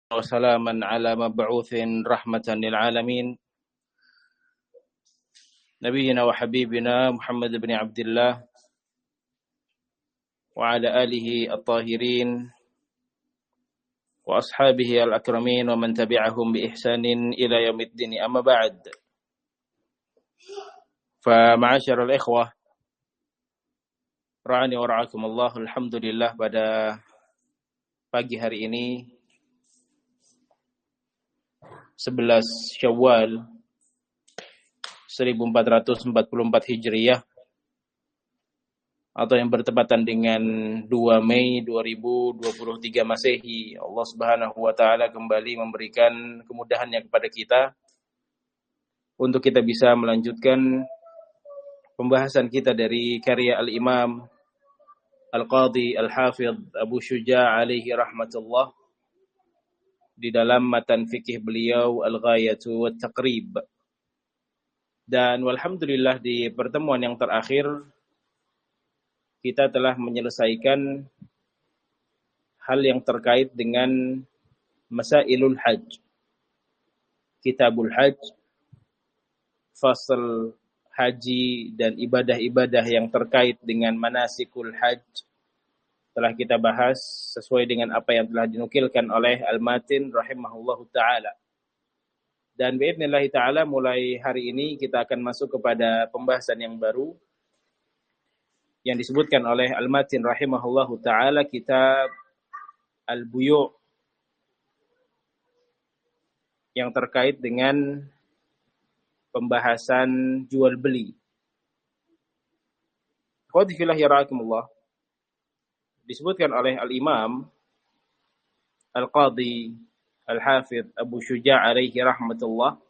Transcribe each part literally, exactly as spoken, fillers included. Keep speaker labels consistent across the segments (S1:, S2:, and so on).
S1: وسلاما على مبعوث رحمة للعالمين نبينا وحبيبنا محمد بن عبد الله وعلى آله الطاهرين وأصحابه الأكرمين ومن تبعهم بإحسان إلى يوم الدين. أما بعد، فمعاشر الإخوة ra'ani wa ra'akumullah, alhamdulillah pada pagi hari ini sebelas Syawal seribu empat ratus empat puluh empat Hijriyah atau yang bertepatan dengan dua Mei dua ribu dua puluh tiga Masehi, Allah Subhanahu wa taala kembali memberikan kemudahannya kepada kita untuk kita bisa melanjutkan pembahasan kita dari karya Al-Imam Al-Qadhi Al-Hafidh Abu Syuja' alaihi rahmatullah di dalam matan fikih beliau Al-Ghayatu wa Taqrib. Dan walhamdulillah di pertemuan yang terakhir kita telah menyelesaikan hal yang terkait dengan Masailul Hajj, Kitabul Hajj, fasal haji dan ibadah-ibadah yang terkait dengan manasikul hajj telah kita bahas sesuai dengan apa yang telah dinukilkan oleh Al-Matin rahimahullahu ta'ala. Dan bi'idznillah ta'ala mulai hari ini kita akan masuk kepada pembahasan yang baru yang disebutkan oleh Al-Matin rahimahullahu ta'ala, kitab Al-Buyu' yang terkait dengan pembahasan jual beli. Qad fillah yaraakumullah, disebutkan oleh Al-Imam Al-Qadhi Al-Hafidh Abu Syuja' alaihi rahmatullah,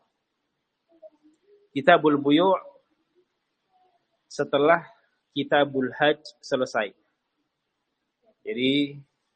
S1: Kitabul Buyu' setelah Kitabul Hajj selesai. Jadi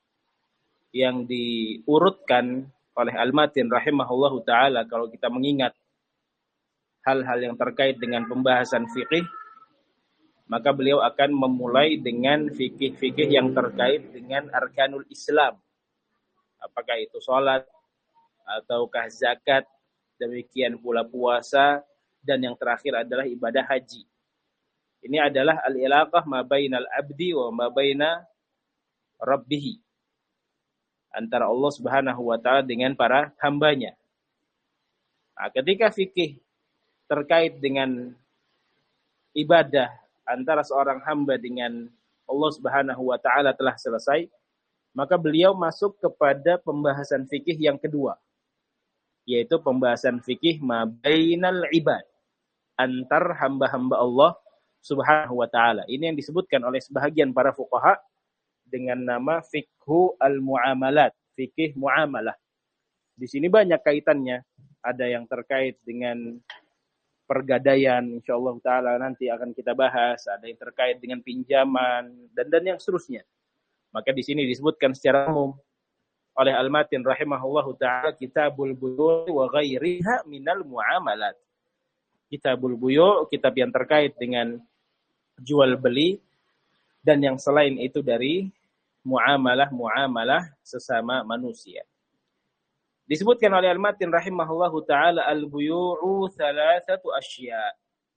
S1: yang diurutkan oleh Al-Matin rahimahullahu ta'ala, kalau kita mengingat hal-hal yang terkait dengan pembahasan fikih, maka beliau akan memulai dengan fikih-fikih yang terkait dengan arkanul Islam. Apakah itu sholat, ataukah zakat, demikian pula puasa, dan yang terakhir adalah ibadah haji. Ini adalah al-ilaqah ma bainal abdi wa ma baina rabbih, antara Allah Subhanahu wa ta'ala dengan para hambanya. Nah, ketika fikih terkait dengan ibadah antara seorang hamba dengan Allah Subhanahu wa ta'ala telah selesai, maka beliau masuk kepada pembahasan fikih yang kedua, yaitu pembahasan fikih ma bainal ibad, antar hamba-hamba Allah Subhanahu wa ta'ala. Ini yang disebutkan oleh sebahagian para fuqaha dengan nama fikhu al-muamalat, fikih muamalah. Di sini banyak kaitannya, ada yang terkait dengan pergadaian, insyaallah taala nanti akan kita bahas, ada yang terkait dengan pinjaman dan dan yang seterusnya. Maka di sini disebutkan secara umum oleh Al-Matin rahimahullahu taala, Kitabul Buyu' wa ghairiha minal muamalat. Kitabul Buyu', kitab yang terkait dengan jual beli dan yang selain itu dari muamalah-muamalah sesama manusia. Disebutkan oleh Al-Matin rahimahullahu ta'ala, al-buyu'u thalathatu asya.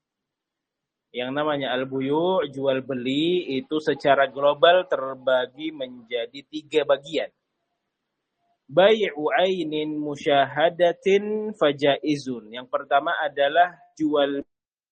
S1: Yang namanya al-buyu', jual beli, itu secara global terbagi menjadi tiga bagian. Bai'u ainin musyahadatin fajaizun. Yang pertama adalah jual,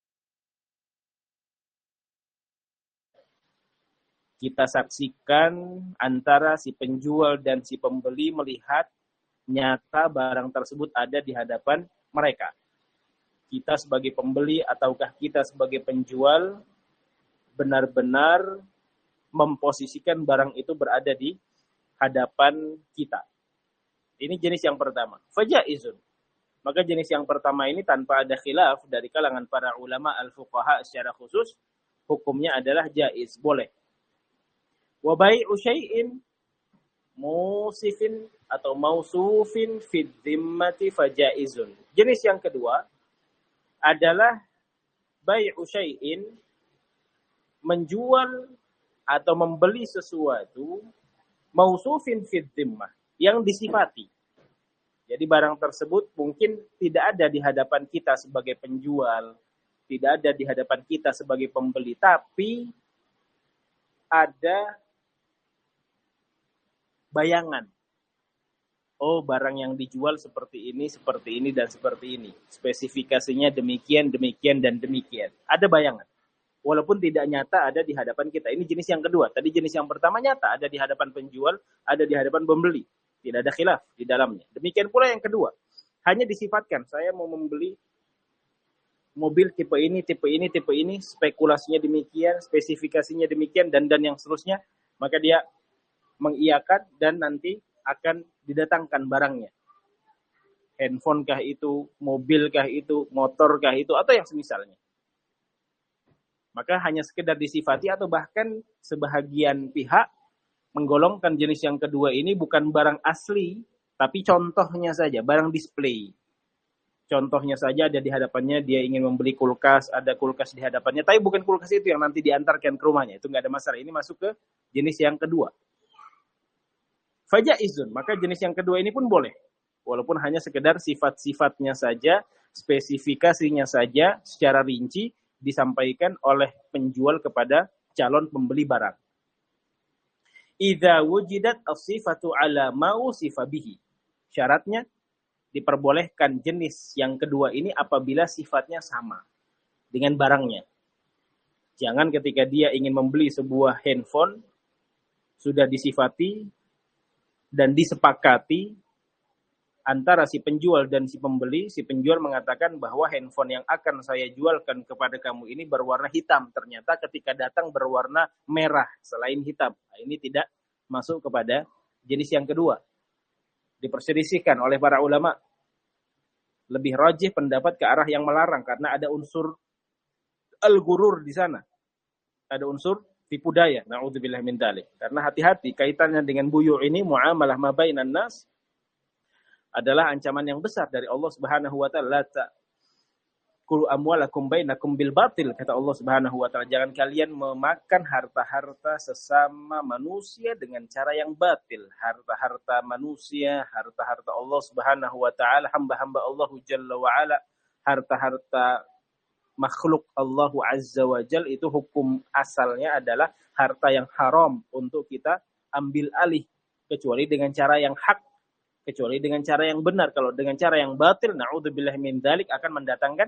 S1: kita saksikan antara si penjual dan si pembeli melihat nyata barang tersebut ada di hadapan mereka. Kita sebagai pembeli ataukah kita sebagai penjual benar-benar memposisikan barang itu berada di hadapan kita. Ini jenis yang pertama. Fajaizun. Maka jenis yang pertama ini tanpa ada khilaf dari kalangan para ulama al-fuqaha secara khusus, hukumnya adalah jaiz, boleh. Wa bai'u syai'in musifin atau mausufin fid dhimmati fajaizun. Jenis yang kedua adalah bai'u syai'in, menjual atau membeli sesuatu mausufin fid dhimmah, yang disifati. Jadi barang tersebut mungkin tidak ada di hadapan kita sebagai penjual, tidak ada di hadapan kita sebagai pembeli, tapi ada bayangan. Oh, barang yang dijual seperti ini, seperti ini, dan seperti ini. Spesifikasinya demikian, demikian, dan demikian. Ada bayangan. Walaupun tidak nyata ada di hadapan kita. Ini jenis yang kedua. Tadi jenis yang pertama nyata ada di hadapan penjual, ada di hadapan pembeli. Tidak ada khilaf di dalamnya. Demikian pula yang kedua. Hanya disifatkan, saya mau membeli mobil tipe ini, tipe ini, tipe ini, spekulasinya demikian, spesifikasinya demikian, dan dan yang seterusnya. Maka dia mengiyakan dan nanti akan didatangkan barangnya. Handphone kah itu, mobil kah itu, motor kah itu, atau yang semisalnya. Maka hanya sekedar disifati atau bahkan sebahagian pihak menggolongkan jenis yang kedua ini bukan barang asli, tapi contohnya saja, barang display. Contohnya saja ada di hadapannya, dia ingin membeli kulkas, ada kulkas di hadapannya, tapi bukan kulkas itu yang nanti diantarkan ke rumahnya. Itu nggak ada masalah. Ini masuk ke jenis yang kedua. Fajaizun, maka jenis yang kedua ini pun boleh. Walaupun hanya sekedar sifat-sifatnya saja, spesifikasinya saja secara rinci disampaikan oleh penjual kepada calon pembeli barang. Idza wujidat as-sifatu ala ma usifa bihi. Syaratnya diperbolehkan jenis yang kedua ini apabila sifatnya sama dengan barangnya. Jangan ketika dia ingin membeli sebuah handphone sudah disifati dan disepakati antara si penjual dan si pembeli, si penjual mengatakan bahwa handphone yang akan saya jualkan kepada kamu ini berwarna hitam. Ternyata ketika datang berwarna merah selain hitam. Nah, ini tidak masuk kepada jenis yang kedua. Diperselisihkan oleh para ulama. Lebih rajih pendapat ke arah yang melarang karena ada unsur al-ghurur di sana. Ada unsur tipu daya. Na'udzubillah min dzalik. Karena hati-hati kaitannya dengan buyu ini muamalah ma bainan nas adalah ancaman yang besar dari Allah Subhanahu wa taala. La ta'kulu amwalakum bainakum bil batil, kata Allah Subhanahu wa taala. Jangan kalian memakan harta-harta sesama manusia dengan cara yang batil. Harta-harta manusia, harta-harta Allah Subhanahu wa taala, hamba-hamba Allah Jalla wa ala, harta-harta makhluk Allah Azza wa Jalla itu hukum asalnya adalah harta yang haram untuk kita ambil alih kecuali dengan cara yang hak. Kecuali dengan cara yang benar. Kalau dengan cara yang batil, na'udzubillah min dzalik, akan mendatangkan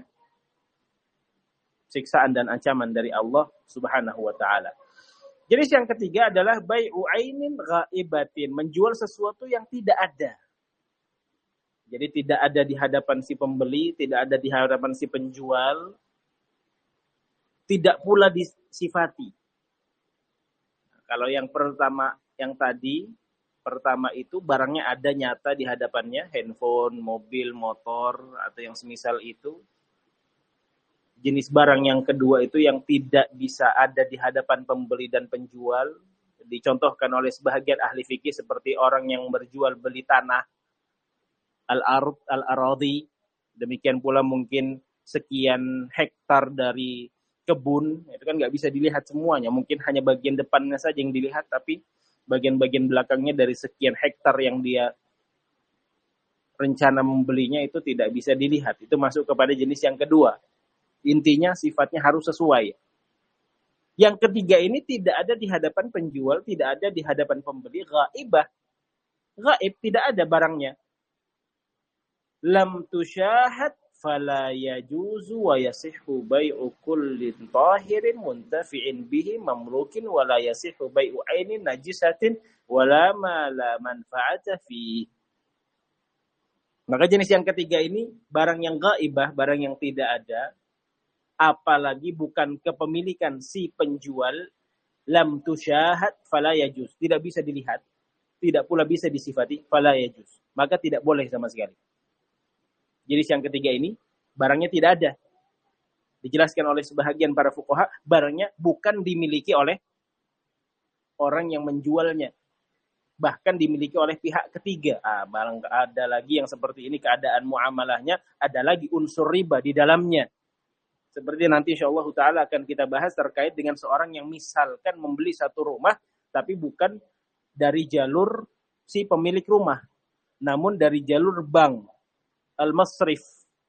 S1: siksaan dan ancaman dari Allah Subhanahu wa taala. Jenis yang ketiga adalah bai'u ainin ghaibatin, menjual sesuatu yang tidak ada. Jadi tidak ada di hadapan si pembeli, tidak ada di hadapan si penjual, tidak pula disifati. Kalau yang pertama, yang tadi pertama itu barangnya ada nyata di hadapannya, handphone, mobil, motor, atau yang semisal itu. Jenis barang yang kedua itu yang tidak bisa ada di hadapan pembeli dan penjual. Dicontohkan oleh sebahagian ahli fikih seperti orang yang berjual beli tanah, al-ard, al-aradi. Demikian pula mungkin sekian hektar dari kebun, itu kan nggak bisa dilihat semuanya. Mungkin hanya bagian depannya saja yang dilihat, tapi bagian-bagian belakangnya dari sekian hektar yang dia rencana membelinya itu tidak bisa dilihat. Itu masuk kepada jenis yang kedua. Intinya sifatnya harus sesuai. Yang ketiga ini tidak ada di hadapan penjual, tidak ada di hadapan pembeli, ghaibah. Ghaib, tidak ada barangnya. Lam tusyahad fala yajuzu wa yasihhu bai'u kullin tahirin muntafi'in bihi mamlukin wa la yasihhu bai'u ainin najisatin wa la ma la manfa'ata fi. Maka jenis yang ketiga ini barang yang ghaibah, barang yang tidak ada, apalagi bukan kepemilikan si penjual, lam tusyahad fala yajuz, tidak bisa dilihat, tidak pula bisa disifati, fala yajuz, maka tidak boleh sama sekali. Jenis yang ketiga ini, barangnya tidak ada. Dijelaskan oleh sebahagian para fuqaha, barangnya bukan dimiliki oleh orang yang menjualnya. Bahkan dimiliki oleh pihak ketiga. Ah, barang ada lagi yang seperti ini, keadaan muamalahnya, ada lagi unsur riba di dalamnya. Seperti nanti insyaallah ta'ala akan kita bahas terkait dengan seorang yang misalkan membeli satu rumah, tapi bukan dari jalur si pemilik rumah. namun dari jalur bank al-masrif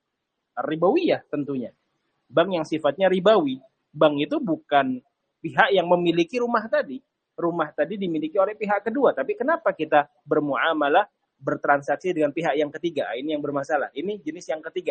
S1: ribawiyah tentunya. Bank yang sifatnya ribawi. Bank itu bukan pihak yang memiliki rumah tadi. Rumah tadi dimiliki oleh pihak kedua. Tapi kenapa kita bermuamalah, bertransaksi dengan pihak yang ketiga? Ini yang bermasalah. Ini jenis yang ketiga.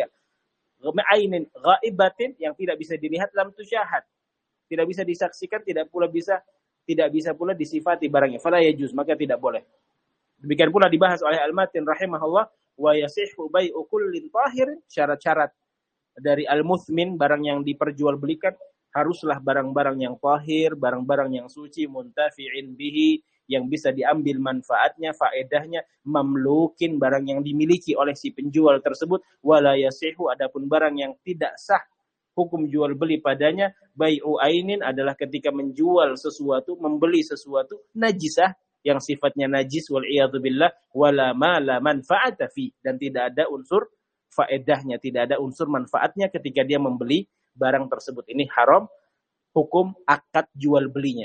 S1: Ainin ghaibatin yang tidak bisa dilihat dalam tusyahad. Tidak bisa disaksikan, tidak pula bisa tidak bisa pula disifati barangnya. Fala yajuz, maka tidak boleh. Demikian pula dibahas oleh Al-Matin rahimahullah, wa yasihhu bai'u kullin tahir, syarat-syarat dari al-muthmin, barang yang diperjualbelikan haruslah barang-barang yang tahir, barang-barang yang suci, muntafi'in bihi, yang bisa diambil manfaatnya, faedahnya, mamlukin, barang yang dimiliki oleh si penjual tersebut, wala yasihhu, adapun barang yang tidak sah hukum jual beli padanya, bai'u ainin adalah ketika menjual sesuatu, membeli sesuatu najisah yang sifatnya najis wal iyadu billah, wala ma la manfa'ata fi, dan tidak ada unsur faedahnya, tidak ada unsur manfaatnya ketika dia membeli barang tersebut. Ini haram hukum akad jual belinya.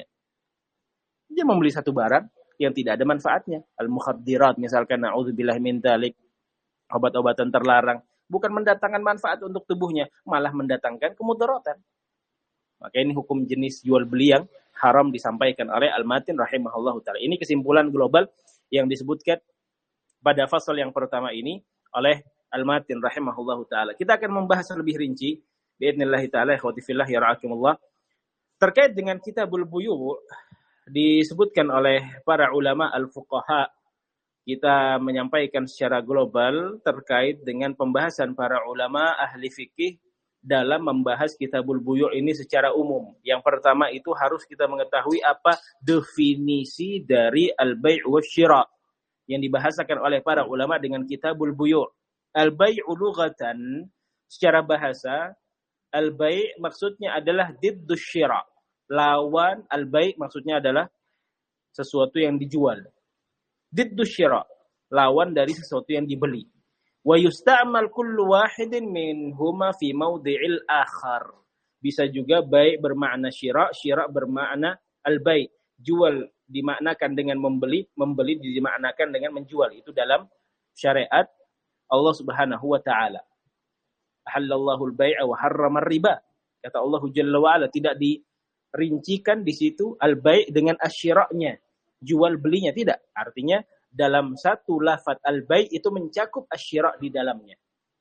S1: Dia membeli satu barang yang tidak ada manfaatnya, al-mukhaddirat misalkan, na'udzubillah min dzalik, obat-obatan terlarang, bukan mendatangkan manfaat untuk tubuhnya, malah mendatangkan kemudaratan. Maka ini hukum jenis jual beli yang haram disampaikan oleh Al-Matin rahimahullahu ta'ala. Ini kesimpulan global yang disebutkan pada fasal yang pertama ini oleh Al-Matin rahimahullahu ta'ala. Kita akan membahas lebih rinci biidznillah ta'ala, ikhwati fillah ya ra'akumullah, terkait dengan kitabul buyu'. Disebutkan oleh para ulama al-fuqaha, kita menyampaikan secara global terkait dengan pembahasan para ulama ahli fikih dalam membahas kitabul buyu' ini secara umum. Yang pertama itu harus kita mengetahui apa definisi dari al-bai' wa syira' yang dibahasakan oleh para ulama dengan kitabul buyu'. Al-bai'u lughatan, secara bahasa, al-bai' maksudnya adalah diddu syira'. Lawan al-bai' maksudnya adalah sesuatu yang dijual. Diddu syira', lawan dari sesuatu yang dibeli. Wa yusta'mal kullu wahidin minhuma fi mawdi'il akhar. Bisa juga bai' bermakna syira', syira' bermakna al-bai'. Jual dimaknakan dengan membeli, membeli dimaknakan dengan menjual. Itu dalam syariat Allah Subhanahu wa taala. Halallahu al-bai'a wa harrama ar-riba. Kata Allah Jalla wa ala, tidak dirincikan di situ al-bai' dengan asyira'nya, jual belinya, tidak. Artinya dalam satu lafaz al-bai' itu mencakup asyira' di dalamnya.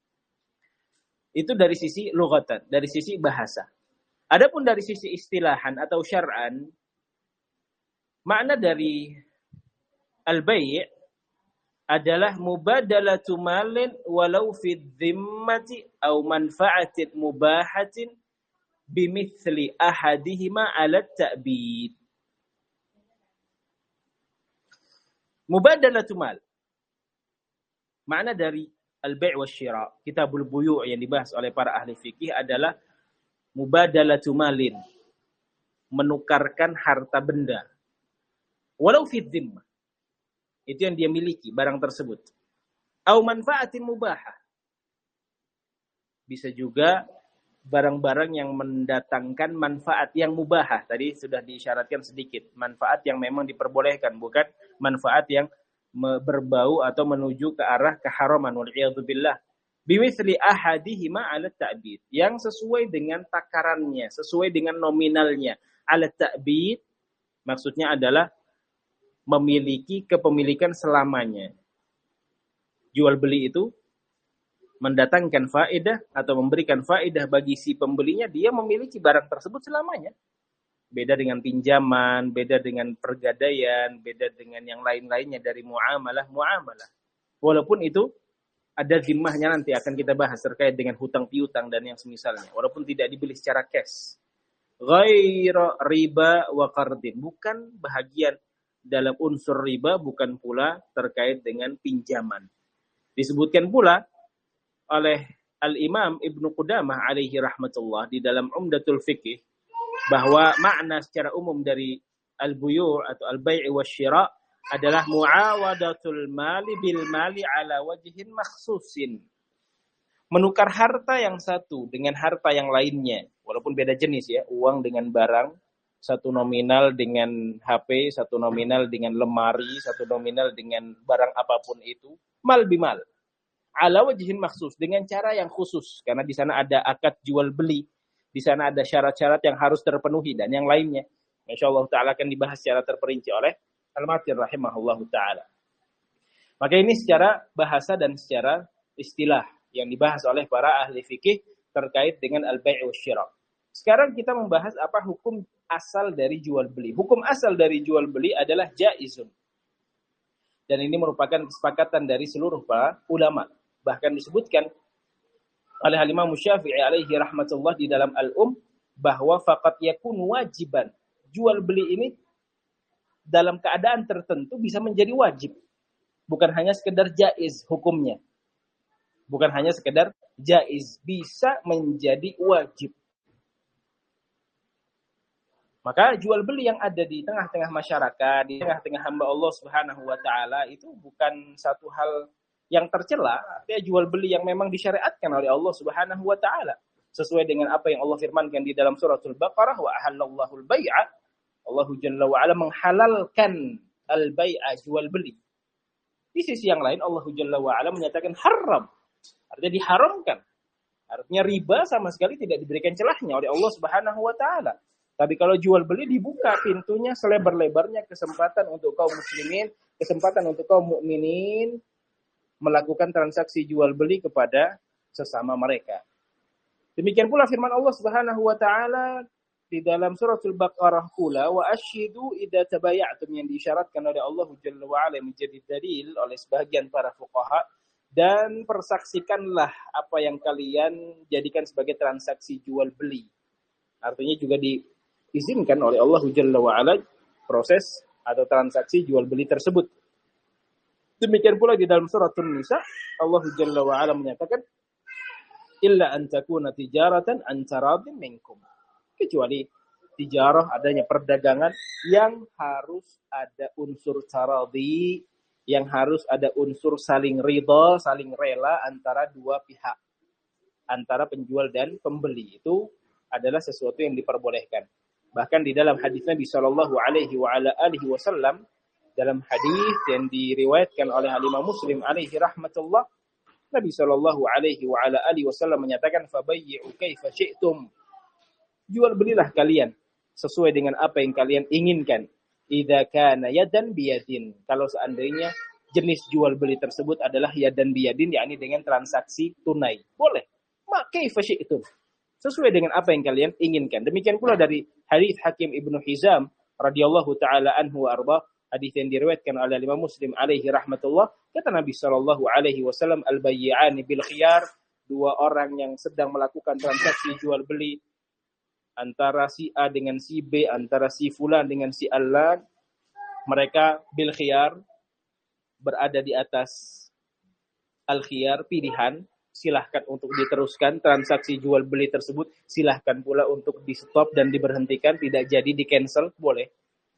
S1: Itu dari sisi lughatan, dari sisi bahasa. Adapun dari sisi istilahan atau syar'an, makna dari al-bai' adalah mubadalatu malin walau fi dhimmati au manfa'atin mubahatin bimithli ahadihima 'ala at-ta'bid. Mubadalatu mal. Makna dari al-bai' wa syira', kitabul buyu' yang dibahas oleh para ahli fikih adalah mubadalatu malin, menukarkan harta benda. Walau fi dhimmah, itu yang dia miliki, barang tersebut. Au manfaatin mubahah, bisa juga barang-barang yang mendatangkan manfaat yang mubahah. Tadi sudah diisyaratkan sedikit, manfaat yang memang diperbolehkan, bukan manfaat yang berbau atau menuju ke arah keharaman, wal'iyadu billah. Bimisli ahadihima 'ala ta'bid, yang sesuai dengan takarannya, sesuai dengan nominalnya. 'Ala ta'bid maksudnya adalah memiliki kepemilikan selamanya. Jual beli itu mendatangkan faedah atau memberikan faedah bagi si pembelinya, dia memiliki barang tersebut selamanya. Beda dengan pinjaman, beda dengan pergadaian, beda dengan yang lain-lainnya dari muamalah-muamalah. Walaupun itu ada zimmahnya, nanti akan kita bahas terkait dengan hutang piutang dan yang semisalnya. Walaupun tidak dibeli secara cash. Ghaira riba wa qardin, bukan bahagian dalam unsur riba, bukan pula terkait dengan pinjaman. Disebutkan pula oleh Al-Imam Ibnu Qudamah alaihi rahmatullah di dalam Umdatul Fiqh bahwa makna secara umum dari al-buyu' atau al-bai' wasyira' adalah muawadatul mali bil mali ala wajhin makhsusin. Menukar harta yang satu dengan harta yang lainnya, walaupun beda jenis ya, uang dengan barang satu nominal dengan H P, satu nominal dengan lemari, satu nominal dengan barang apapun itu, mal bimal. Ala wajhin maksus, dengan cara yang khusus, karena di sana ada akad jual beli, di sana ada syarat-syarat yang harus terpenuhi dan yang lainnya. Insyaallah taala akan dibahas secara terperinci oleh Al-Matir rahimahullahu taala. Maka ini secara bahasa dan secara istilah yang dibahas oleh para ahli fikih terkait dengan al-bai' wasyira'. Sekarang kita membahas apa hukum asal dari jual beli. Hukum asal dari jual beli adalah jaizun. Dan ini merupakan kesepakatan dari seluruh para ulama. Bahkan disebutkan oleh Imam Syafi'i alaihi rahmatullah di dalam Al-Um bahwa faqat yakun wajiban. Jual beli ini dalam keadaan tertentu bisa menjadi wajib. Bukan hanya sekedar jaiz hukumnya. Bukan hanya sekedar jaiz, bisa menjadi wajib. Maka jual beli yang ada di tengah-tengah masyarakat, di tengah-tengah hamba Allah Subhanahu wa taala itu bukan satu hal yang tercela, artinya jual beli yang memang disyariatkan oleh Allah Subhanahu wa taala sesuai dengan apa yang Allah firmankan di dalam suratul Baqarah, wa ahallallahu al-bai'a. Allah Jalla wa ala menghalalkan al-bai'a, jual beli. Di sisi yang lain Allah Jalla wa ala menyatakan haram, artinya diharamkan. Artinya riba sama sekali tidak diberikan celahnya oleh Allah Subhanahu wa taala. Tapi kalau jual beli dibuka pintunya selebar-lebarnya, kesempatan untuk kaum muslimin, kesempatan untuk kaum mukminin melakukan transaksi jual beli kepada sesama mereka. Demikian pula firman Allah Subhanahu wa taala di dalam suratul Baqarah pula, wa ashidu idza tabaya'tum, yang diisyaratkan oleh Allah Jalla wa ala menjadi dalil oleh sebagian para fuqaha, dan persaksikanlah apa yang kalian jadikan sebagai transaksi jual beli. Artinya juga di izinkan oleh Allah Jalla wa ala proses atau transaksi jual beli tersebut. Demikian pula di dalam surat An-Nisa Allah Jalla wa ala menyatakan illa an takuna tijaratan an taradin minkum, kecuali tijarah, adanya perdagangan yang harus ada unsur taradi, yang harus ada unsur saling ridha, saling rela antara dua pihak, antara penjual dan pembeli. Itu adalah sesuatu yang diperbolehkan. Bahkan di dalam hadis Nabi sallallahu alaihi wa ala alihi wasallam, dalam hadis yang diriwayatkan oleh Imam Muslim alaihi rahmatullah, Nabi sallallahu alaihi wa ala alihi wasallam menyatakan fabayyi'u kaifa syi'tum. Jual belilah kalian sesuai dengan apa yang kalian inginkan. Idza kana yadan biyadin. Kalau seandainya jenis jual beli tersebut adalah yadan biyadin, yakni dengan transaksi tunai, boleh. Ma kaifa syi'tum, sesuai dengan apa yang kalian inginkan. Demikian pula dari hadis Hakim Ibnu Hizam radhiyallahu taala anhu wa arba, hadis yang diriwayatkan oleh Imam Muslim alaihi rahmatullah, kata Nabi sallallahu alaihi wasallam, al-bayyi'ani bil khiyar, dua orang yang sedang melakukan transaksi jual beli antara si A dengan si B, antara si fulan dengan si Alan, mereka bil khiyar, berada di atas al-khiyar, pilihan. Silahkan untuk diteruskan transaksi jual beli tersebut, silahkan pula untuk di stop dan diberhentikan, tidak jadi di cancel, boleh.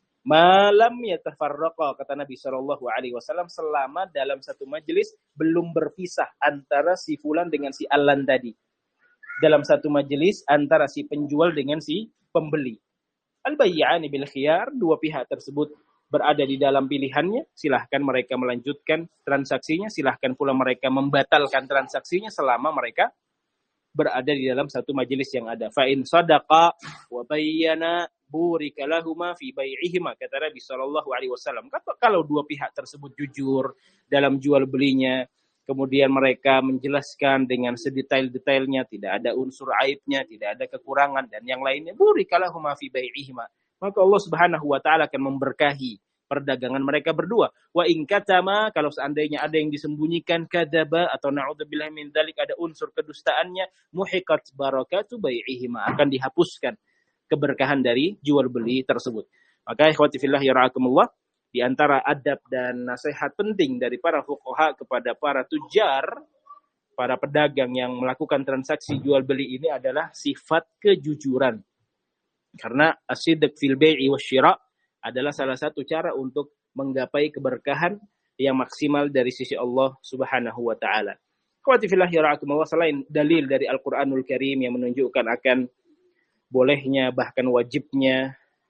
S1: Malam yatafarraqa, kata Nabi sallallahu alaihi wasallam, selama dalam satu majelis belum berpisah antara si fulan dengan si Alan tadi. Dalam satu majelis antara si penjual dengan si pembeli. Al-bayyi'ani bil khiyar, dua pihak tersebut berada di dalam pilihannya, silahkan mereka melanjutkan transaksinya, silahkan pula mereka membatalkan transaksinya selama mereka berada di dalam satu majelis yang ada. Fa in sadaqa wa bayyana burika lahuma fi bai'ihima, kata Nabi sallallahu alaihi wasallam. Kalau dua pihak tersebut jujur dalam jual belinya, kemudian mereka menjelaskan dengan sedetail-detailnya, tidak ada unsur aibnya, tidak ada kekurangan dan yang lainnya, burika lahuma fi bai'ihima, maka Allah Subhanahu wa taala akan memberkahi perdagangan mereka berdua. Wa in katama, kalau seandainya ada yang disembunyikan, kadzaba atau naudzubillah min dzalik, ada unsur kedustaannya, muhiqat barakatu bai'ihima, akan dihapuskan keberkahan dari jual beli tersebut. Maka ikhwati fillah yarhakumullah, di antara adab dan nasihat penting dari para fuqaha kepada para tujar, para pedagang yang melakukan transaksi jual beli ini adalah sifat kejujuran. Karena as-sidq fil bai'i wasyira' adalah salah satu cara untuk menggapai keberkahan yang maksimal dari sisi Allah Subhanahu wa taala. Ikhwati fillah yarhakumullah, selain dalil dari Al-Qur'anul Karim yang menunjukkan akan bolehnya bahkan wajibnya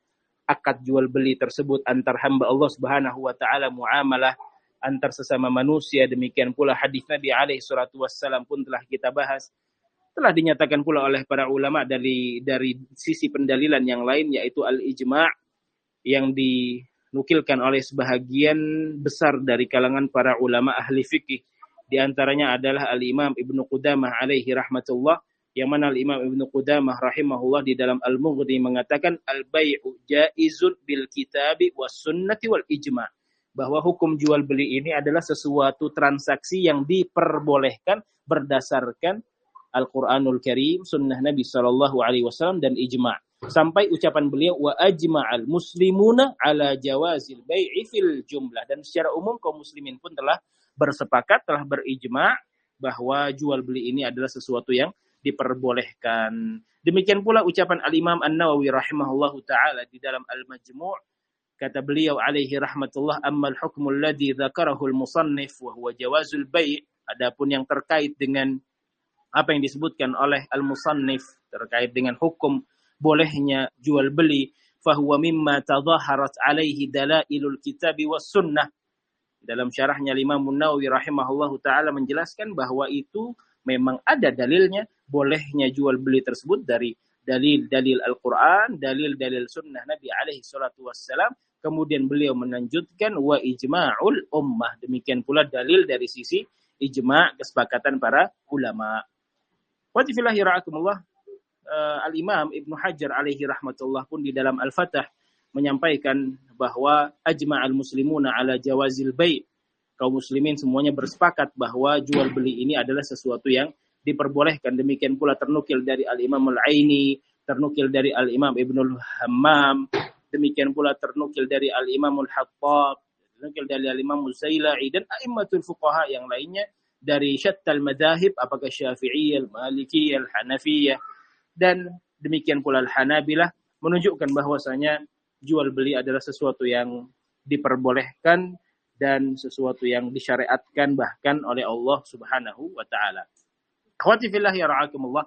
S1: akad jual beli tersebut antar hamba Allah Subhanahu wa taala, muamalah antar sesama manusia. Demikian pula hadis Nabi alaihi salatu wassalam pun telah kita bahas. Telah dinyatakan pula oleh para ulama dari dari sisi pendalilan yang lain, yaitu al-ijma' yang dinukilkan oleh sebahagian besar dari kalangan para ulama ahli fikih. Di antaranya adalah al-Imam Ibnu Qudamah alaihi rahmatullah, yang mana al-Imam Ibnu Qudamah rahimahullah di dalam Al-Mughni mengatakan al-bai'u jaizun bil kitabi was sunnati wal ijma', bahwa hukum jual beli ini adalah sesuatu transaksi yang diperbolehkan berdasarkan Al-Quranul Karim, sunnah Nabi Sallallahu Alaihi Wasallam, dan ijma'. Sampai ucapan beliau, wa ajma'al muslimuna ala jawazil bai'i fil jumlah. Dan secara umum kaum muslimin pun telah bersepakat, telah berijma' bahwa jual beli ini adalah sesuatu yang diperbolehkan. Demikian pula ucapan Al-Imam An-Nawawi rahimahullahu ta'ala di dalam Al-Majmu'. Kata beliau alaihi rahmatullah, ammal hukmul ladzi dzakarahul musannif wa huwa jawazul bai'. Adapun yang terkait dengan apa yang disebutkan oleh al-musannif terkait dengan hukum bolehnya jual beli, fahuwa mimma tadhaharat alaihi dalailul kitabi was sunnah. Dalam syarahnya Imam Nawawi rahimahullahu taala menjelaskan bahwa itu memang ada dalilnya bolehnya jual beli tersebut dari dalil-dalil Al-Qur'an, dalil-dalil sunnah Nabi alaihi salatu wassalam. Kemudian beliau melanjutkan wa ijma'ul ummah. Demikian pula dalil dari sisi ijma', kesepakatan para ulama. Wajibillahir ra'akumullah, uh, Al-Imam Ibnu Hajar alaihi rahmatullah pun di dalam Al-Fath menyampaikan bahwa ajma'al muslimuna ala jawazil bai'. Kaum muslimin semuanya bersepakat bahwa jual beli ini adalah sesuatu yang diperbolehkan. Demikian pula ternukil dari Al-Imam Al-Aini, ternukil dari Al-Imam Ibnul Hammam, demikian pula ternukil dari Al-Imam Al-Hattab, ternukil dari Al-Imam Al-Zailai dan a'immatul fuqaha yang lainnya dari syattal madahib, apakah Syafi'iyah, Malikiyah, Hanafiyah, dan demikian pula Al-Hanabilah, menunjukkan bahwasanya jual beli adalah sesuatu yang diperbolehkan dan sesuatu yang disyariatkan bahkan oleh Allah Subhanahu wa taala. Akhwati fillah ya ra'akumullah,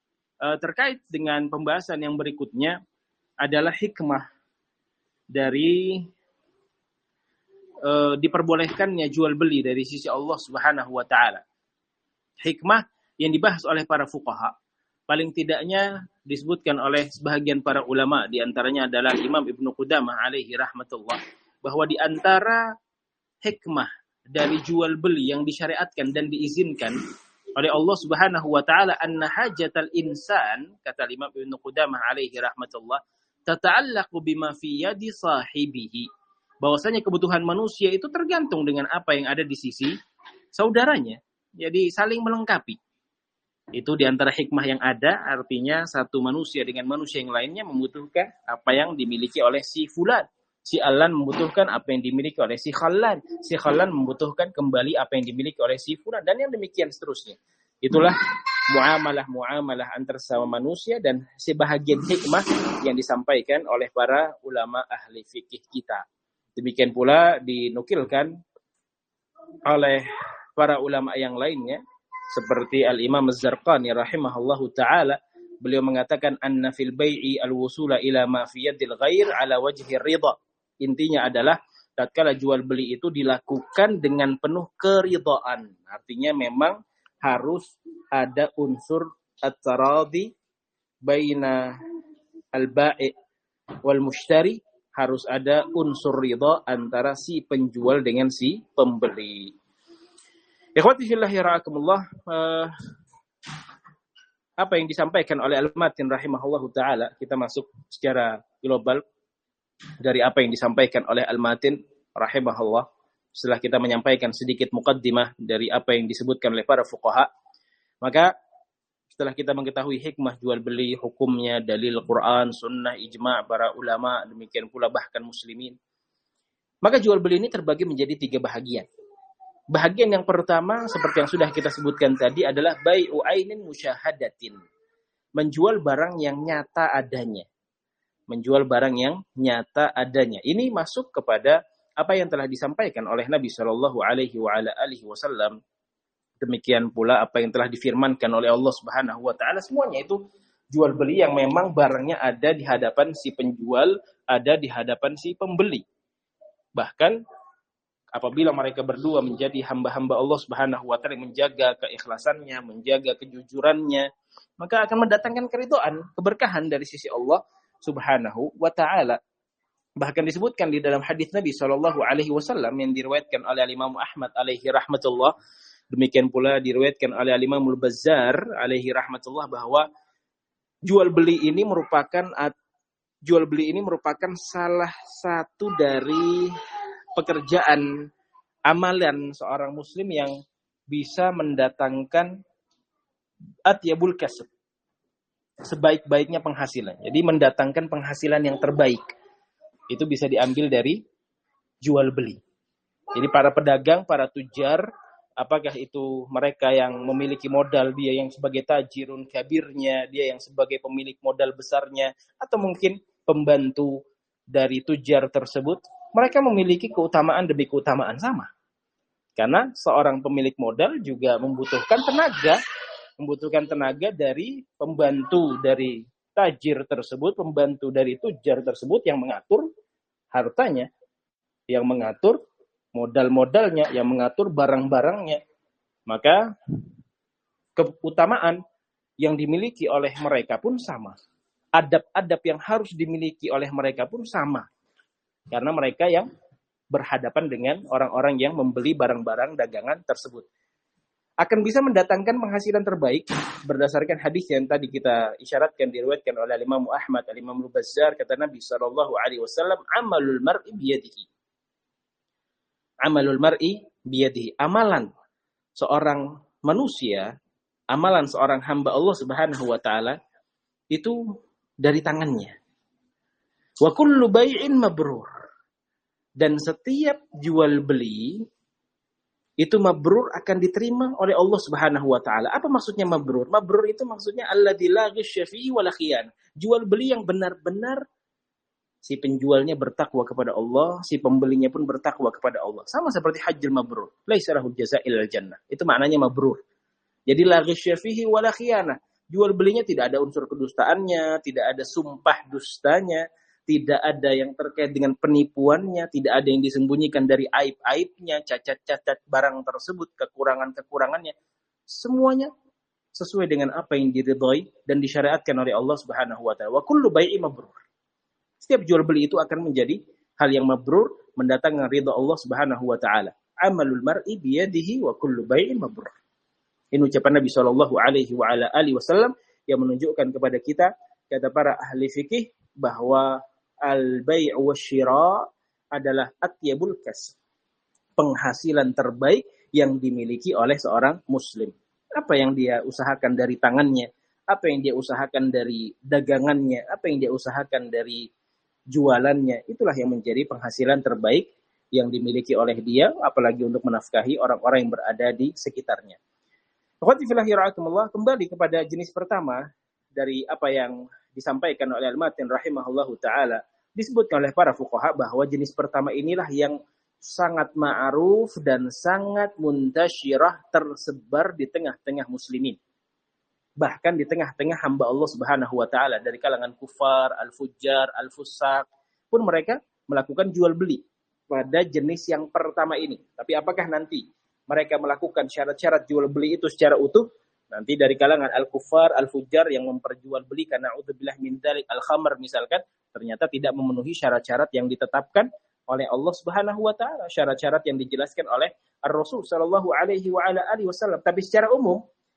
S1: terkait dengan pembahasan yang berikutnya adalah hikmah dari Uh, diperbolehkannya jual beli dari sisi Allah Subhanahu wa taala. Hikmah yang dibahas oleh para fuqaha, paling tidaknya disebutkan oleh sebahagian para ulama, di antaranya adalah Imam Ibnu Qudamah alaihi rahmatullah, bahwa di antara hikmah dari jual beli yang disyariatkan dan diizinkan oleh Allah Subhanahu wa taala, anna hajatal insan, kata Imam Ibnu Qudamah alaihi rahmatullah, tata'allaqu bima fi yadi sahibihi. Bahwasanya kebutuhan manusia itu tergantung dengan apa yang ada di sisi saudaranya. Jadi saling melengkapi. Itu diantara hikmah yang ada, artinya satu manusia dengan manusia yang lainnya membutuhkan apa yang dimiliki oleh si fulan. Si Alan membutuhkan apa yang dimiliki oleh si Khallan. Si Khallan membutuhkan kembali apa yang dimiliki oleh si fulan. Dan yang demikian seterusnya. Itulah muamalah-muamalah antar sesama manusia dan sebahagian hikmah yang disampaikan oleh para ulama ahli fikih kita. Demikian pula dinukilkan oleh para ulama yang lainnya seperti Al-Imam Az-Zarqani rahimahullahu taala, beliau mengatakan anna fil bai'i al-wusula ila ma fi yadil ghair ala wajhi ridha. Intinya adalah tatkala jual beli itu dilakukan dengan penuh keridhaan. Artinya memang harus ada unsur at-taradi baina al-bai' wal mushtari, harus ada unsur ridha antara si penjual dengan si pembeli. Ikhwati fillah ya ra'akumullah, uh, apa yang disampaikan oleh Al-Matin rahimahullahu taala, kita masuk secara global dari apa yang disampaikan oleh Al-Matin rahimahullah. Setelah kita menyampaikan sedikit muqaddimah dari apa yang disebutkan oleh para fuqaha, maka setelah kita mengetahui hikmah jual beli, hukumnya, dalil Quran, sunnah, ijma' para ulama, demikian pula bahkan muslimin, maka jual beli ini terbagi menjadi tiga bahagian. Bahagian yang pertama, seperti yang sudah kita sebutkan tadi, adalah bai'u ainin musyahadatin. Menjual barang yang nyata adanya. Menjual barang yang nyata adanya. Ini masuk kepada apa yang telah disampaikan oleh Nabi Shallallahu Alaihi Wasallam. Demikian pula apa yang telah difirmankan oleh Allah Subhanahu wa taala, semuanya itu jual beli yang memang barangnya ada di hadapan si penjual, ada di hadapan si pembeli. Bahkan apabila mereka berdua menjadi hamba-hamba Allah Subhanahu wa taala yang menjaga keikhlasannya, menjaga kejujurannya, maka akan mendatangkan keridhaan, keberkahan dari sisi Allah Subhanahu wa taala. Bahkan disebutkan di dalam hadis Nabi shallallahu alaihi wasallam yang diriwayatkan oleh Imam Ahmad alaihi rahmatullah, demikian pula diriwayatkan oleh Imam Al-Bazzar alaihi rahmatullah, bahwa jual beli ini merupakan jual beli ini merupakan salah satu dari pekerjaan amalan seorang muslim yang bisa mendatangkan atyabul kasb, sebaik-baiknya penghasilan. Jadi mendatangkan penghasilan yang terbaik. Itu bisa diambil dari jual beli. Jadi para pedagang, para tujar, apakah itu mereka yang memiliki modal, dia yang sebagai tajirun kabirnya, dia yang sebagai pemilik modal besarnya, atau mungkin pembantu dari tujar tersebut, mereka memiliki keutamaan demi keutamaan sama. Karena seorang pemilik modal juga membutuhkan tenaga, membutuhkan tenaga dari pembantu dari tajir tersebut, pembantu dari tujar tersebut yang mengatur hartanya, yang mengatur modal-modalnya, yang mengatur barang-barangnya. Maka keutamaan yang dimiliki oleh mereka pun sama. Adab-adab yang harus dimiliki oleh mereka pun sama. Karena mereka yang berhadapan dengan orang-orang yang membeli barang-barang dagangan tersebut. Akan bisa mendatangkan penghasilan terbaik berdasarkan hadis yang tadi kita isyaratkan, diriwayatkan oleh Imam Ahmad, Imam Al-Bazzar, kata Nabi sallallahu alaihi wasallam, amalul mar'i biyadihi. Amalul mar'i biyadihi. Amalan seorang manusia, amalan seorang hamba Allah Subhanahu wa taala itu dari tangannya. Wa kullu bai'in mabrur. Dan setiap jual beli itu mabrur, akan diterima oleh Allah Subhanahu wa taala. Apa maksudnya mabrur? Mabrur itu maksudnya alladzi la ghishya fihi wa la khiyan. Jual beli yang benar-benar si penjualnya bertakwa kepada Allah, si pembelinya pun bertakwa kepada Allah. Sama seperti hajjul mabrur. Laisa lahu jazaa'il jannah. Itu maknanya mabrur. Jadi la ghishya fihi wa la khiyanah. Jual belinya tidak ada unsur kedustaannya, tidak ada sumpah dustanya, tidak ada yang terkait dengan penipuannya, tidak ada yang disembunyikan dari aib-aibnya, cacat-cacat barang tersebut, kekurangan-kekurangannya. Semuanya sesuai dengan apa yang diridhai dan disyariatkan oleh Allah Subhanahu wa taala. Wa kullu bai'i mabrur. Setiap jual beli itu akan menjadi hal yang mabrur, mendatangkan ridha Allah Subhanahu wa taala. Amalul mar'i biyadihi wa kullu bai'in mabrur. Ini ucapan Nabi sallallahu alaihi wa ala alihi wasallam yang menunjukkan kepada kita, kata para ahli fikih, bahwa al-bai' wasyira adalah atyabul kasb, penghasilan terbaik yang dimiliki oleh seorang muslim. Apa yang dia usahakan dari tangannya, apa yang dia usahakan dari dagangannya, apa yang dia usahakan dari jualannya, itulah yang menjadi penghasilan terbaik yang dimiliki oleh dia, apalagi untuk menafkahi orang-orang yang berada di sekitarnya. Akhwati fillah yara'akumullah, kembali kepada jenis pertama dari apa yang disampaikan oleh Al-Matin rahimahullahu ta'ala, disebutkan oleh para fuqaha bahwa jenis pertama inilah yang sangat ma'ruf dan sangat muntasyirah, tersebar di tengah-tengah muslimin. Bahkan di tengah-tengah hamba Allah Subhanahu wa taala dari kalangan kufar, al-fujjar, al-fusaq pun mereka melakukan jual beli pada jenis yang pertama ini. Tapi apakah nanti mereka melakukan syarat-syarat jual beli itu secara utuh? Nanti dari kalangan al-kufar, al-fujjar yang memperjualbelikan na'udzubillah min dzalik al-khamr misalkan, ternyata tidak memenuhi syarat-syarat yang ditetapkan oleh Allah Subhanahu wa taala, syarat-syarat yang dijelaskan oleh Ar-Rasul sallallahu alaihi wa ala alihi wasallam. Tapi secara umum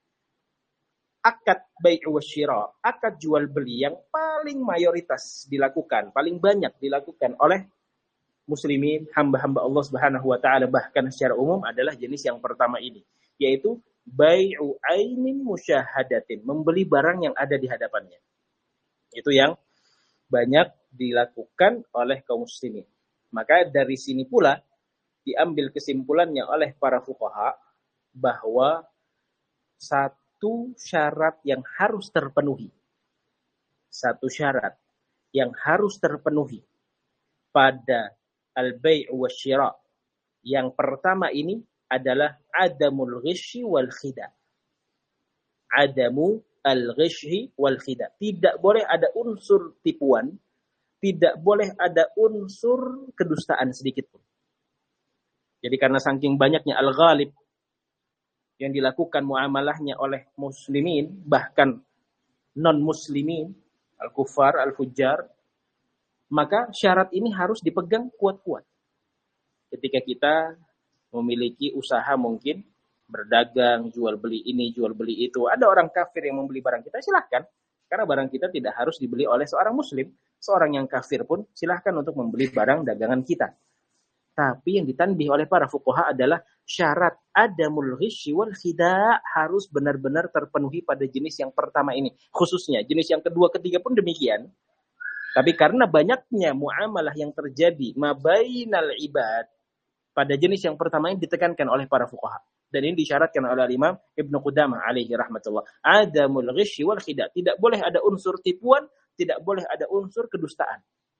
S1: akad bai' wasyira, akad jual beli yang paling mayoritas dilakukan, paling banyak dilakukan oleh muslimin, hamba-hamba Allah Subhanahu wa taala bahkan secara umum adalah jenis yang pertama ini, yaitu bai'u ainin musyahadatin, membeli barang yang ada di hadapannya. Itu yang banyak dilakukan oleh kaum muslimin. Maka dari sini pula diambil kesimpulannya oleh para fuqaha bahwa satu syarat yang harus terpenuhi, satu syarat yang harus terpenuhi pada al-bai' wasyira yang pertama ini adalah adamul ghishi wal khida. Adamu al-ghishhi wal khida. Tidak boleh ada unsur tipuan, tidak boleh ada unsur kedustaan sedikit pun. Jadi karena saking banyaknya al-ghalib yang dilakukan muamalahnya oleh muslimin, bahkan non-muslimin, al-kufar, al-fujjar, maka syarat ini harus dipegang kuat-kuat. Ketika kita memiliki usaha mungkin, berdagang, jual beli ini, jual beli itu, ada orang kafir yang membeli barang kita, silahkan. Karena barang kita tidak harus dibeli oleh seorang muslim. Seorang yang kafir pun silahkan untuk membeli barang dagangan kita. Tapi yang ditanbih oleh para fuqaha adalah syarat adamul ghishi wal khida' harus benar-benar terpenuhi pada jenis yang pertama ini. Khususnya jenis yang kedua, ketiga pun demikian. Tapi karena banyaknya muamalah yang terjadi mabainal ibad, pada jenis yang pertama ini ditekankan oleh para fuqaha. Dan ini disyaratkan oleh Imam Ibnu Qudamah alaihi rahmatullah. Adamul ghishi wal khida'. Tidak boleh ada unsur tipuan, tidak boleh ada unsur kedustaan.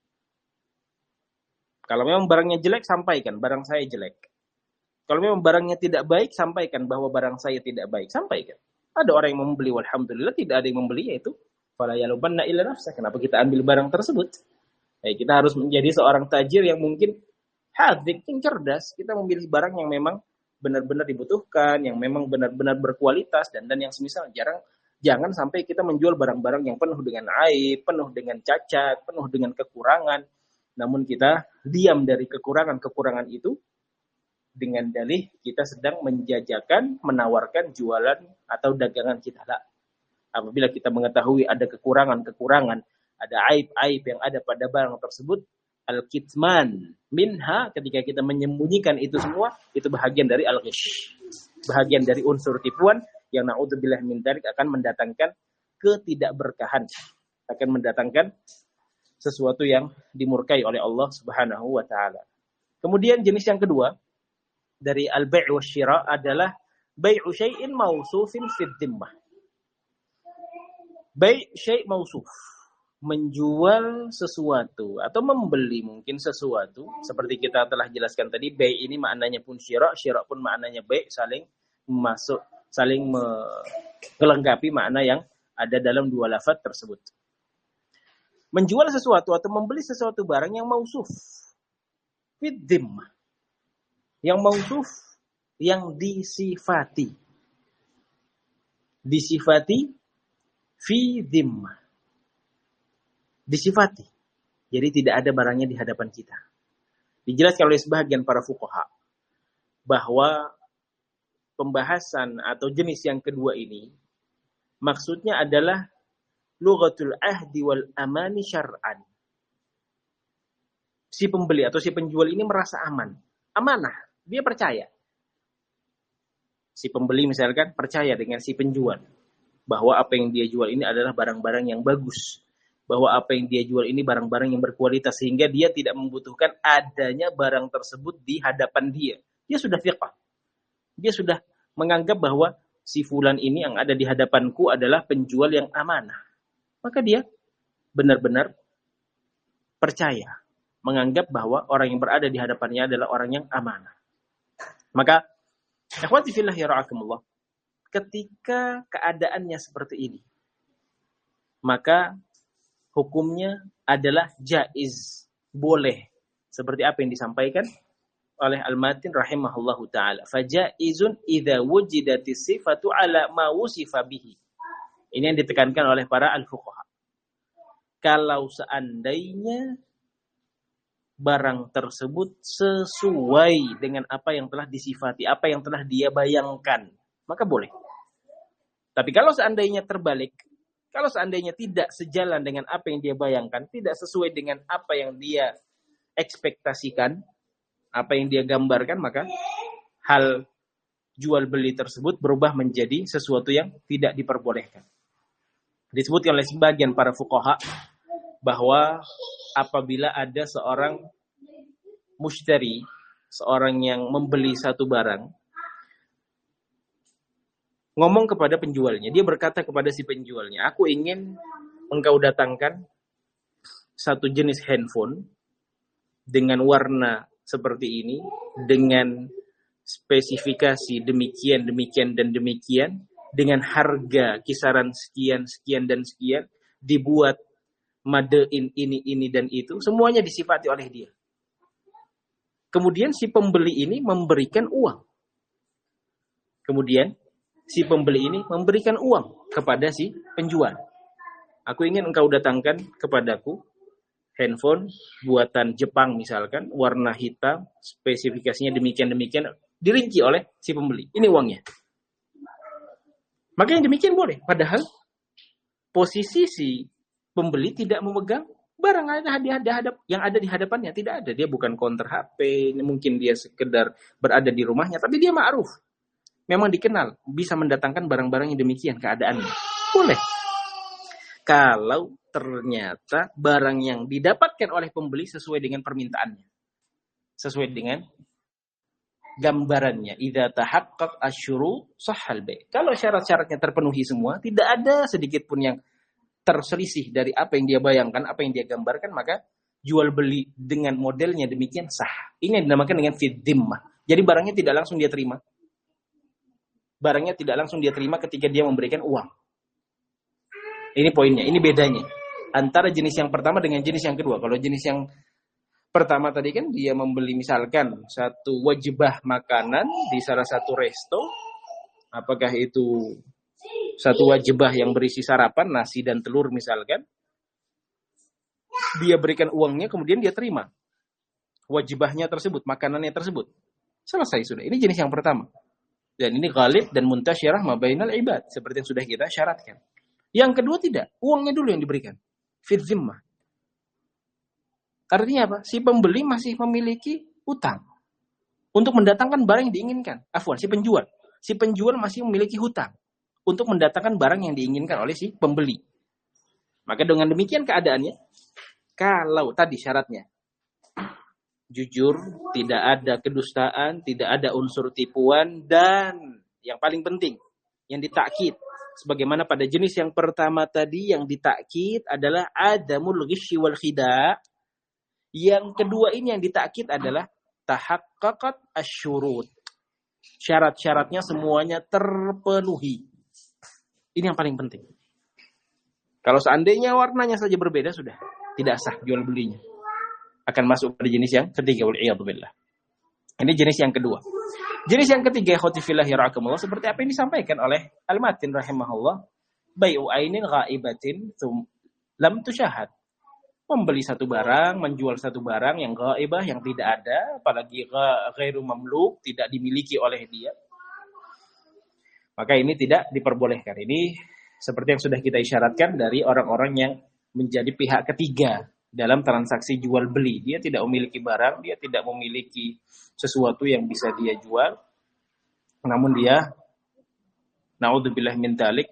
S1: Kalau memang barangnya jelek, sampaikan barang saya jelek. Kalau memang barangnya tidak baik, sampaikan bahwa barang saya tidak baik. Sampaikan. Ada orang yang membeli, walhamdulillah tidak ada yang membeli, yaitu fala yalubanna illa nafsah. Kenapa kita ambil barang tersebut? Eh, kita harus menjadi seorang tajir yang mungkin hadik, yang cerdas. Kita memilih barang yang memang benar-benar dibutuhkan, yang memang benar-benar berkualitas, dan dan yang semisal. Jarang, jangan sampai kita menjual barang-barang yang penuh dengan aib, penuh dengan cacat, penuh dengan kekurangan. Namun kita diam dari kekurangan-kekurangan itu dengan dalih kita sedang menjajakan, menawarkan jualan atau dagangan kita. Lah. Apabila kita mengetahui ada kekurangan-kekurangan, ada aib-aib yang ada pada barang tersebut, al-kitman minha, ketika kita menyembunyikan itu semua, itu bahagian dari al-ghish. Bahagian dari unsur tipuan yang na'udzubillah min dzalik akan mendatangkan ketidakberkahan. Akan mendatangkan sesuatu yang dimurkai oleh Allah Subhanahu wa taala. Kemudian jenis yang kedua dari al-bai' wasyira adalah bai'u syai'in mausufin fid dhimmah. Bai' syai' mausuf, menjual sesuatu atau membeli mungkin sesuatu, seperti kita telah jelaskan tadi, bai' ini maknanya pun syira', syira' pun maknanya bai', saling masuk, saling melengkapi makna yang ada dalam dua lafaz tersebut. Menjual sesuatu atau membeli sesuatu barang yang mausuf fid dhimmah. Yang mausuf, yang disifati. Disifati fi dhimmah. Disifati. Jadi tidak ada barangnya di hadapan kita. Dijelaskan oleh sebagian para fuqaha bahwa pembahasan atau jenis yang kedua ini maksudnya adalah lughatul ahdi wal amani syar'an. Si pembeli atau si penjual ini merasa aman. Amanah. Dia percaya. Si pembeli misalkan percaya dengan si penjual. Bahwa apa yang dia jual ini adalah barang-barang yang bagus. Bahwa apa yang dia jual ini barang-barang yang berkualitas. Sehingga dia tidak membutuhkan adanya barang tersebut di hadapan dia. Dia sudah fiqah. Dia sudah menganggap bahwa si fulan ini yang ada di hadapanku adalah penjual yang amanah. Maka dia benar-benar percaya, menganggap bahwa orang yang berada di hadapannya adalah orang yang amanah. Maka, ikhwati fillah ya ra'akumullah, ketika keadaannya seperti ini, maka hukumnya adalah jaiz, boleh. Seperti apa yang disampaikan oleh Al-Matin rahimahullahu ta'ala. Fajaizun idza wujidatis sifatu ala ma wusifa bihi. Ini yang ditekankan oleh para al-fuqaha. Kalau seandainya barang tersebut sesuai dengan apa yang telah disifati, apa yang telah dia bayangkan, maka boleh. Tapi kalau seandainya terbalik, kalau seandainya tidak sejalan dengan apa yang dia bayangkan, tidak sesuai dengan apa yang dia ekspektasikan, apa yang dia gambarkan, maka hal jual beli tersebut berubah menjadi sesuatu yang tidak diperbolehkan. Disebutkan oleh sebagian para fuqaha bahwa apabila ada seorang mushtari, seorang yang membeli satu barang, ngomong kepada penjualnya, dia berkata kepada si penjualnya, aku ingin engkau datangkan satu jenis handphone dengan warna seperti ini, dengan spesifikasi demikian, demikian, dan demikian, dengan harga kisaran sekian, sekian, dan sekian, dibuat madein ini, ini, dan itu, semuanya disifati oleh dia. Kemudian si pembeli ini memberikan uang. Kemudian si pembeli ini memberikan uang kepada si penjual. Aku ingin engkau datangkan kepadaku handphone buatan Jepang misalkan, warna hitam, spesifikasinya demikian-demikian, dirinci oleh si pembeli. Ini uangnya. Maka yang demikian boleh. Padahal posisi si pembeli tidak memegang barang ada di hadap yang ada di hadapannya, tidak ada. Dia bukan counter H P, mungkin dia sekedar berada di rumahnya, tapi dia ma'ruf. Memang dikenal bisa mendatangkan barang-barang yang demikian keadaannya. Boleh. Kalau ternyata barang yang didapatkan oleh pembeli sesuai dengan permintaannya. Sesuai dengan gambarannya. Idza tahaqqaq asyuru sahhal bai'. Kalau syarat-syaratnya terpenuhi semua, tidak ada sedikit pun yang terselisih dari apa yang dia bayangkan, apa yang dia gambarkan, maka jual beli dengan modelnya demikian sah. Ini yang dinamakan dengan fi dhimmah. Jadi barangnya tidak langsung dia terima. Barangnya tidak langsung dia terima ketika dia memberikan uang. Ini poinnya, ini bedanya antara jenis yang pertama dengan jenis yang kedua. Kalau jenis yang pertama tadi kan dia membeli misalkan satu wajibah makanan di salah satu resto, apakah itu satu wajibah yang berisi sarapan, nasi dan telur misalkan, dia berikan uangnya kemudian dia terima wajibahnya tersebut, makanannya tersebut, selesai sudah. Ini jenis yang pertama. Dan ini ghalib dan muntasyirah ma bainal ibad, seperti yang sudah kita syaratkan. Yang kedua tidak, uangnya dulu yang diberikan. Fi dhimmah. Artinya apa? Si pembeli masih memiliki hutang untuk mendatangkan barang yang diinginkan. Afwan, si penjual. Si penjual masih memiliki hutang untuk mendatangkan barang yang diinginkan oleh si pembeli. Maka dengan demikian keadaannya, kalau tadi syaratnya jujur, tidak ada kedustaan, tidak ada unsur tipuan, dan yang paling penting, yang ditakkid, sebagaimana pada jenis yang pertama tadi yang ditakkid adalah adamul ghisyi wal khida'. Yang kedua ini yang ditakkid adalah tahaqqaqat asyurut. Syarat-syaratnya semuanya terpenuhi. Ini yang paling penting. Kalau seandainya warnanya saja berbeda sudah tidak sah jual belinya. Akan masuk pada jenis yang ketiga, wal iyad billah. Ini jenis yang kedua. Jenis yang ketiga, ikhwati fillah yarhakumullah, seperti apa yang disampaikan oleh Al-Matin rahimahullah, bai'u ainin ghaibatin lam tusyahad. Membeli satu barang, menjual satu barang yang ghaibah, yang tidak ada, apalagi ghairu mamluk, tidak dimiliki oleh dia. Maka ini tidak diperbolehkan. Ini seperti yang sudah kita isyaratkan dari orang-orang yang menjadi pihak ketiga dalam transaksi jual beli. Dia tidak memiliki barang, dia tidak memiliki sesuatu yang bisa dia jual. Namun dia, na'udzubillah min dzalik,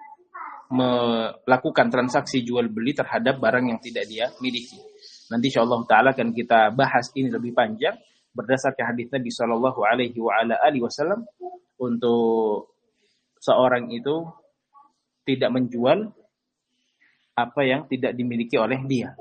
S1: melakukan transaksi jual beli terhadap barang yang tidak dia miliki. Nanti insyaallah taala akan kita bahas ini lebih panjang berdasarkan hadis Nabi sallallahu alaihi wa ala alihi wasallam, untuk seorang itu tidak menjual apa yang tidak dimiliki oleh dia.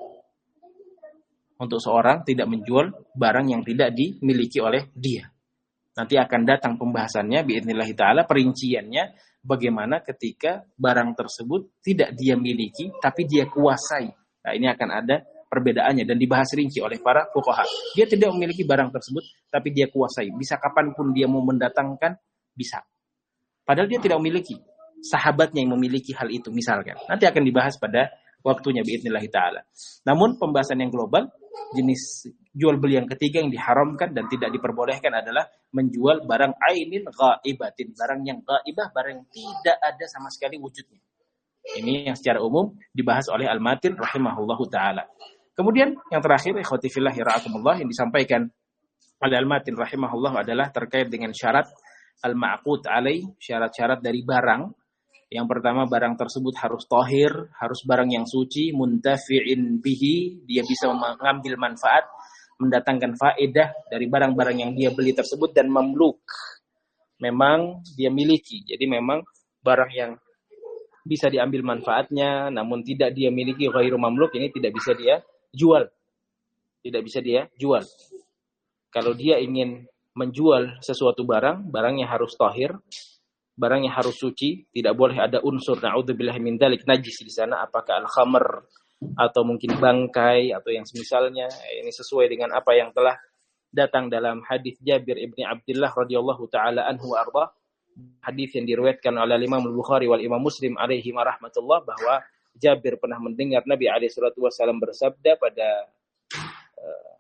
S1: Untuk seorang tidak menjual barang yang tidak dimiliki oleh dia. Nanti akan datang pembahasannya biidznillah taala, perinciannya bagaimana ketika barang tersebut tidak dia miliki tapi dia kuasai. Nah, ini akan ada perbedaannya dan dibahas rinci oleh para fuqaha. Dia tidak memiliki barang tersebut tapi dia kuasai. Bisa kapanpun dia mau mendatangkan, bisa. Padahal dia tidak memiliki. Sahabatnya yang memiliki hal itu misalkan. Nanti akan dibahas pada waktunya biidznillah taala. Namun pembahasan yang global, jenis jual beli yang ketiga yang diharamkan dan tidak diperbolehkan adalah menjual barang ainin ghaibatin, barang yang ghaibah, barang yang tidak ada sama sekali wujudnya. Ini yang secara umum dibahas oleh Al-Matin rahimahullahu taala. Kemudian yang terakhir, ikhwati fillah yarhakumullah, yang disampaikan oleh Al-Matin rahimahullah adalah terkait dengan syarat al-ma'qud alaih, syarat-syarat dari barang. Yang pertama, barang tersebut harus tahir, harus barang yang suci, muntafi'in bihi, dia bisa mengambil manfaat, mendatangkan faedah dari barang-barang yang dia beli tersebut, dan mamluk, memang dia miliki. Jadi memang barang yang bisa diambil manfaatnya, namun tidak dia miliki, ghairu mamluk, ini tidak bisa dia jual. Tidak bisa dia jual. Kalau dia ingin menjual sesuatu barang, barangnya harus tahir, barangnya harus suci, tidak boleh ada unsur na'udzubillahi min dzalik najis di sana, apakah al-khamr atau mungkin bangkai atau yang semisalnya. Ini sesuai dengan apa yang telah datang dalam hadis Jabir ibni Abdullah radhiyallahu taala anhu wa arda, hadis yang diriwayatkan oleh Imam Al-Bukhari wal Imam Muslim alaihi rahmatullah, bahwa Jabir pernah mendengar Nabi alaihi salatu wasallam bersabda pada uh,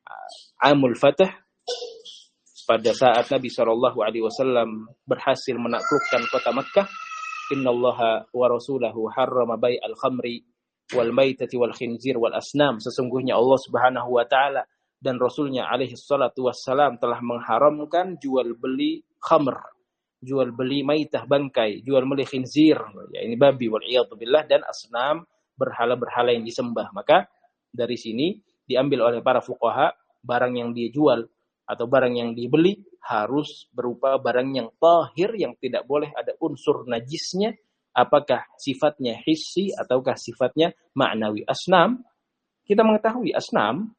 S1: Amul Fatah, pada saat Nabi shallallahu alaihi wasallam berhasil menaklukkan kota Makkah, innallaha wa rasulahu harrama bai'al khamri wal maitati wal khinzir wal asnam, sesungguhnya Allah Subhanahu wa taala dan Rasulnya alaihi salatu wassalam telah mengharamkan jual beli khamr, jual beli maitah bangkai, jual beli khinzir, ya ini babi wal iyadu billah, dan asnam, berhala-berhala yang disembah. Maka dari sini diambil oleh para fuqaha, barang yang dijual atau barang yang dibeli harus berupa barang yang tahir, yang tidak boleh ada unsur najisnya, apakah sifatnya hissi ataukah sifatnya ma'nawi. Asnam, kita mengetahui asnam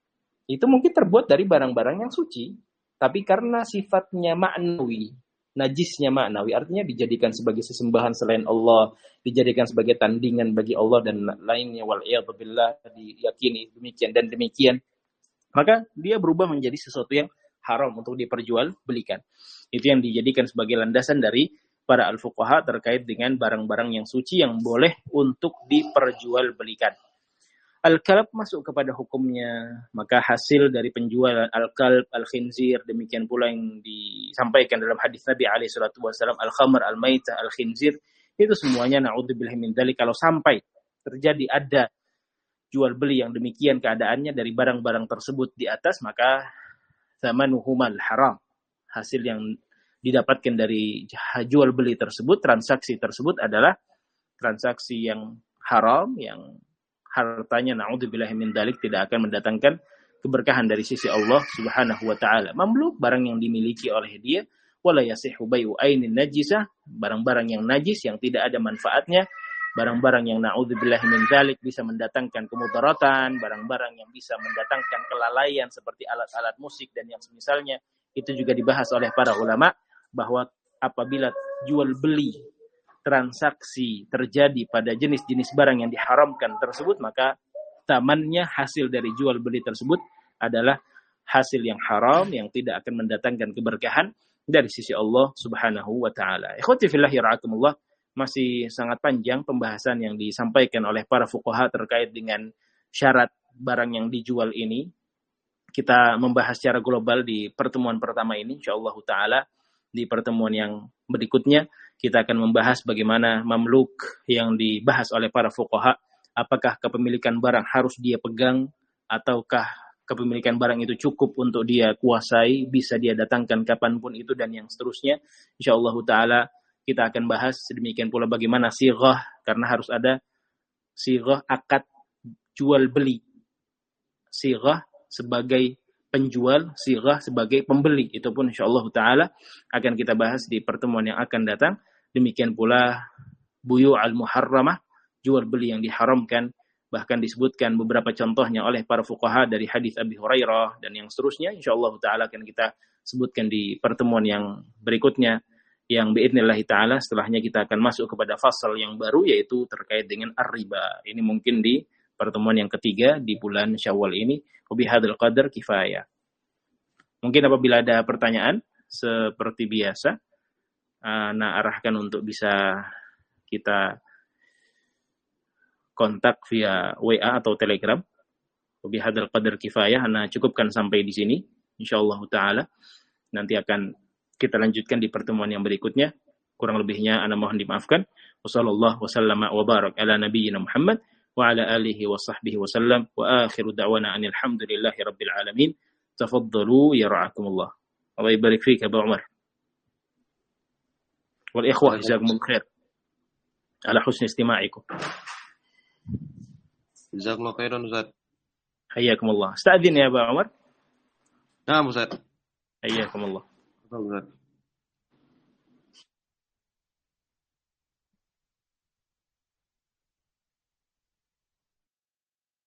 S1: itu mungkin terbuat dari barang-barang yang suci, tapi karena sifatnya ma'nawi, najisnya ma'nawi, artinya dijadikan sebagai sesembahan selain Allah, dijadikan sebagai tandingan bagi Allah dan lainnya, wal'iyadu billah, diyakini demikian dan demikian, maka dia berubah menjadi sesuatu yang haram untuk diperjualbelikan. Itu yang dijadikan sebagai landasan dari para al-fuqaha terkait dengan barang-barang yang suci yang boleh untuk diperjualbelikan. Al-kalb masuk kepada hukumnya, maka hasil dari penjualan al-kalb, al-khinzir, demikian pula yang disampaikan dalam hadis Nabi alaihi salatu wasallam, al-khamr, al-maitah, al-khinzir, itu semuanya na'udzubillahi min dzalik, kalau sampai terjadi ada jual beli yang demikian keadaannya dari barang-barang tersebut di atas, maka zamanuhumal haram, hasil yang didapatkan dari jual beli tersebut, transaksi tersebut adalah transaksi yang haram, yang hartanya na'udzubillahi min dzalik tidak akan mendatangkan keberkahan dari sisi Allah Subhanahu wa taala. Mamluk, barang yang dimiliki oleh dia, wala yasihu bai'u ainin najisah, barang-barang yang najis yang tidak ada manfaatnya, barang-barang yang na'udzubillahi min dzalik bisa mendatangkan kemudaratan, barang-barang yang bisa mendatangkan kelalaian seperti alat-alat musik dan yang semisalnya. Itu juga dibahas oleh para ulama, bahwa apabila jual beli transaksi terjadi pada jenis-jenis barang yang diharamkan tersebut, maka tamannya, hasil dari jual beli tersebut adalah hasil yang haram, yang tidak akan mendatangkan keberkahan dari sisi Allah Subhanahu wa taala. Ikhwati fillahi ra'akumullah, masih sangat panjang pembahasan yang disampaikan oleh para fuqaha terkait dengan syarat barang yang dijual ini. Kita membahas secara global di pertemuan pertama ini, insyaallah taala. Di pertemuan yang berikutnya kita akan membahas bagaimana mamluk yang dibahas oleh para fuqaha, apakah kepemilikan barang harus dia pegang ataukah kepemilikan barang itu cukup untuk dia kuasai, bisa dia datangkan kapanpun itu, dan yang seterusnya. Insyaallah taala kita akan bahas. Sedemikian pula bagaimana sighah, karena harus ada sighah akad jual beli, sighah sebagai penjual, sighah sebagai pembeli. Itu pun insyaallah taala akan kita bahas di pertemuan yang akan datang. Demikian pula buyu' al-muharramah, jual beli yang diharamkan, bahkan disebutkan beberapa contohnya oleh para fuqaha dari hadis Abi Hurairah dan yang seterusnya. Insyaallah taala akan kita sebutkan di pertemuan yang berikutnya, yang biidznillah taala setelahnya kita akan masuk kepada fasal yang baru, yaitu terkait dengan ar-riba. Ini mungkin di pertemuan yang ketiga di bulan Syawal ini. Wabihadzal qadar kifayah. Mungkin apabila ada pertanyaan, seperti biasa, Ana arahkan untuk bisa kita kontak via W A atau Telegram. Wabihadzal qadar kifayah. Ana cukupkan sampai di sini, insyaallah taala. Nanti akan kita lanjutkan di pertemuan yang berikutnya. Kurang lebihnya ana mohon dimaafkan. Wassallallahu wasallama wa barak ala nabiyyina Muhammad wa ala alihi wa sahbihi wa sallam, wa akhiru da'wana anil hamdulillahi rabbil alamin. Tafaddalu yara'akumullah. Allah ibarik fik Abu Umar. Wal ikhwah jazakumul khair ala husni istima'ikum.
S2: Jazakumullah khairan Ustaz.
S1: Hayyakumullah. Astadzin ya Abu Umar.
S2: Naam Ustaz.
S1: Hayyakumullah.
S2: Ustaz.